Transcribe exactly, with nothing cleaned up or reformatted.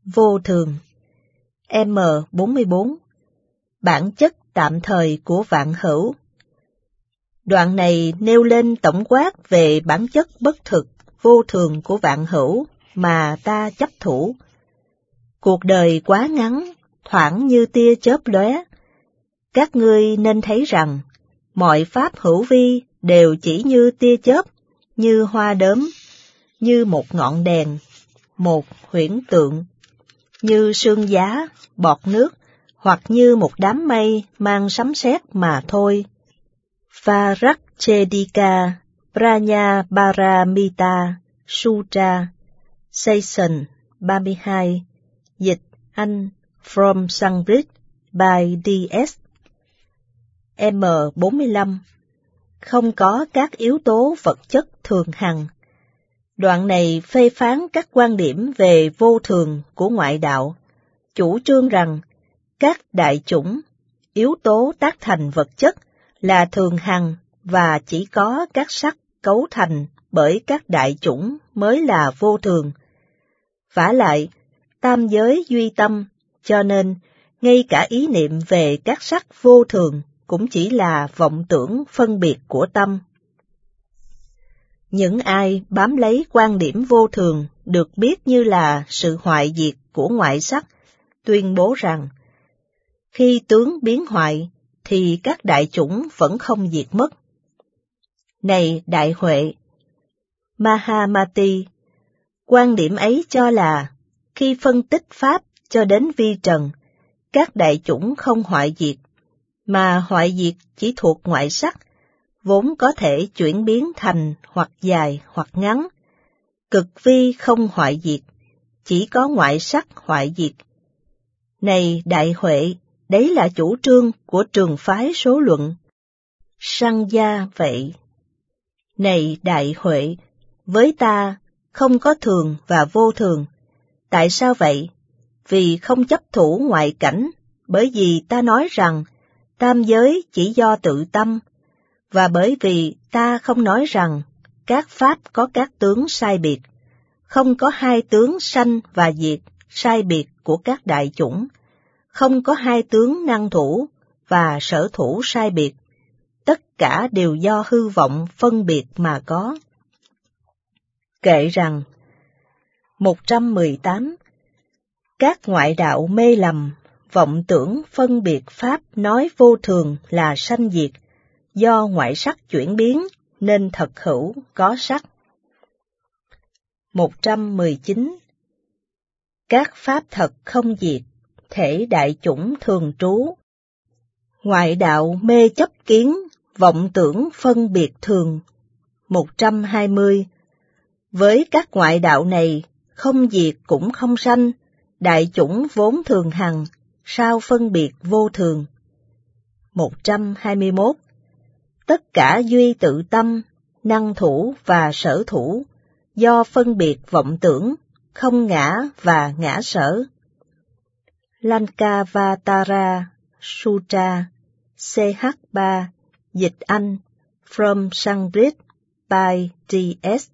Vô thường. M bốn mươi bốn. Bản chất tạm thời của vạn hữu. Đoạn này nêu lên tổng quát về bản chất bất thực, vô thường của vạn hữu mà ta chấp thủ. Cuộc đời quá ngắn, thoảng như tia chớp lóe. Các ngươi nên thấy rằng, mọi pháp hữu vi đều chỉ như tia chớp, như hoa đốm, như một ngọn đèn, một huyễn tượng, như sương giá, bọt nước, hoặc như một đám mây mang sấm sét mà thôi. Varakchedika Prajnaparamita Sutra, Section ba mươi hai, dịch Anh from Sanskrit by D S M bốn mươi lăm. Không có các yếu tố vật chất thường hằng. Đoạn này phê phán các quan điểm về vô thường của ngoại đạo, chủ trương rằng các đại chủng, yếu tố tác thành vật chất là thường hằng và chỉ có các sắc cấu thành bởi các đại chủng mới là vô thường. Vả lại, tam giới duy tâm, cho nên ngay cả ý niệm về các sắc vô thường cũng chỉ là vọng tưởng phân biệt của tâm. Những ai bám lấy quan điểm vô thường được biết như là sự hoại diệt của ngoại sắc, tuyên bố rằng khi tướng biến hoại thì các đại chủng vẫn không diệt mất. Này đại huệ, Mahamati, quan điểm ấy cho là khi phân tích pháp cho đến vi trần, các đại chủng không hoại diệt, mà hoại diệt chỉ thuộc ngoại sắc, vốn có thể chuyển biến thành hoặc dài hoặc ngắn. Cực vi không hoại diệt, chỉ có ngoại sắc hoại diệt. Này đại huệ, đấy là chủ trương của trường phái số luận. Sang gia vậy. Này đại huệ, với ta không có thường và vô thường. Tại sao vậy? Vì không chấp thủ ngoại cảnh, bởi vì ta nói rằng tam giới chỉ do tự tâm, và bởi vì ta không nói rằng các pháp có các tướng sai biệt, không có hai tướng sanh và diệt sai biệt của các đại chủng, không có hai tướng năng thủ và sở thủ sai biệt, tất cả đều do hư vọng phân biệt mà có. Kệ rằng, một trăm mười tám. Các ngoại đạo mê lầm, vọng tưởng phân biệt pháp nói vô thường là sanh diệt, do ngoại sắc chuyển biến nên thật hữu có sắc. một trăm mười chín. Các pháp thật không diệt, thể đại chủng thường trú. Ngoại đạo mê chấp kiến, vọng tưởng phân biệt thường. một trăm hai mươi. Với các ngoại đạo này, không diệt cũng không sanh, đại chủng vốn thường hằng, sao phân biệt vô thường. một trăm hai mươi mốt. Tất cả duy tự tâm, năng thủ và sở thủ, do phân biệt vọng tưởng, không ngã và ngã sở. Lankavatara Sutra, C H ba, dịch Anh, from Sanskrit by D S